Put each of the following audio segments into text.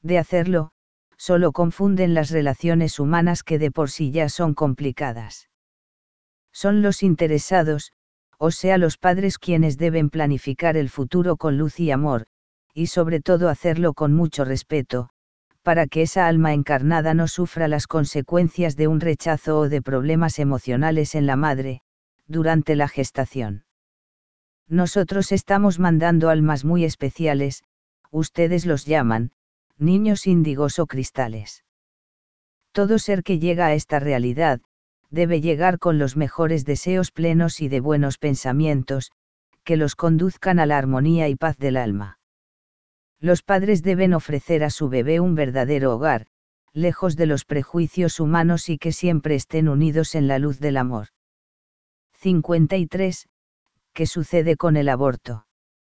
De hacerlo, solo confunden las relaciones humanas que de por sí ya son complicadas. Son los interesados, o sea los padres quienes deben planificar el futuro con luz y amor, y sobre todo hacerlo con mucho respeto, para que esa alma encarnada no sufra las consecuencias de un rechazo o de problemas emocionales en la madre, durante la gestación. Nosotros estamos mandando almas muy especiales, ustedes los llaman, niños índigos o cristales. Todo ser que llega a esta realidad, debe llegar con los mejores deseos plenos y de buenos pensamientos, que los conduzcan a la armonía y paz del alma. Los padres deben ofrecer a su bebé un verdadero hogar, lejos de los prejuicios humanos y que siempre estén unidos en la luz del amor. 53. ¿Qué sucede con el aborto?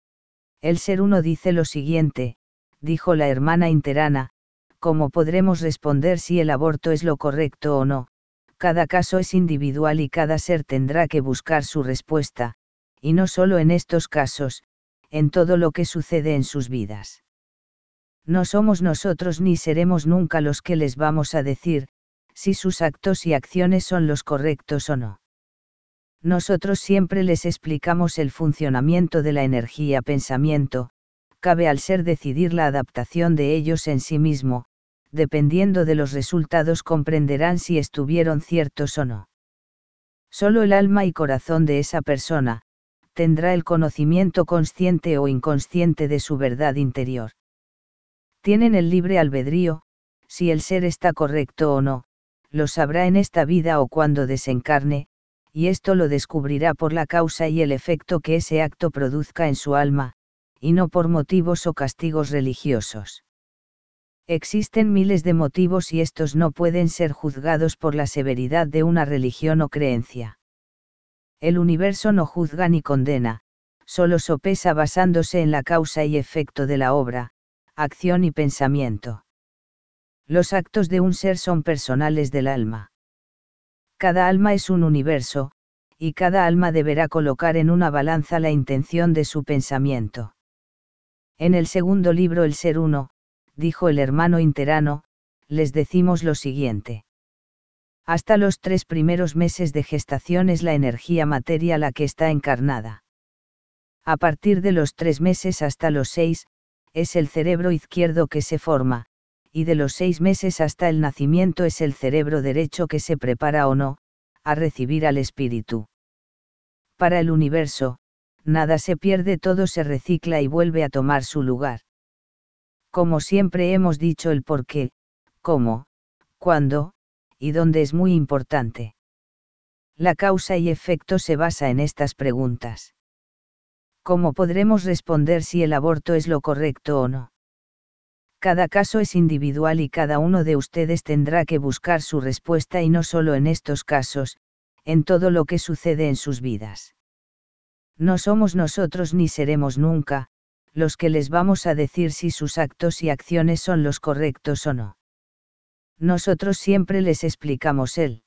El ser uno dice lo siguiente, dijo la hermana interana, ¿cómo podremos responder si el aborto es lo correcto o no? Cada caso es individual y cada ser tendrá que buscar su respuesta, y no solo en estos casos, en todo lo que sucede en sus vidas. No somos nosotros ni seremos nunca los que les vamos a decir, si sus actos y acciones son los correctos o no. Nosotros siempre les explicamos el funcionamiento de la energía pensamiento, cabe al ser decidir la adaptación de ellos en sí mismo, dependiendo de los resultados comprenderán si estuvieron ciertos o no. Solo el alma y corazón de esa persona, tendrá el conocimiento consciente o inconsciente de su verdad interior. Tienen el libre albedrío, si el ser está correcto o no, lo sabrá en esta vida o cuando desencarne, y esto lo descubrirá por la causa y el efecto que ese acto produzca en su alma, y no por motivos o castigos religiosos. Existen miles de motivos y estos no pueden ser juzgados por la severidad de una religión o creencia. El universo no juzga ni condena, solo sopesa basándose en la causa y efecto de la obra, acción y pensamiento. Los actos de un ser son personales del alma. Cada alma es un universo, y cada alma deberá colocar en una balanza la intención de su pensamiento. En el segundo libro El Ser Uno, dijo el hermano interano, les decimos lo siguiente. Hasta los 3 primeros meses de gestación es la energía materia la que está encarnada. A partir de los 3 meses hasta los 6, es el cerebro izquierdo que se forma, y de los 6 meses hasta el nacimiento es el cerebro derecho que se prepara o no, a recibir al espíritu. Para el universo, nada se pierde, todo se recicla y vuelve a tomar su lugar. Como siempre hemos dicho, el por qué, cómo, cuándo, y dónde es muy importante. La causa y efecto se basa en estas preguntas. ¿Cómo podremos responder si el aborto es lo correcto o no? Cada caso es individual y cada uno de ustedes tendrá que buscar su respuesta y no solo en estos casos, en todo lo que sucede en sus vidas. No somos nosotros ni seremos nunca, los que les vamos a decir si sus actos y acciones son los correctos o no. Nosotros siempre les explicamos el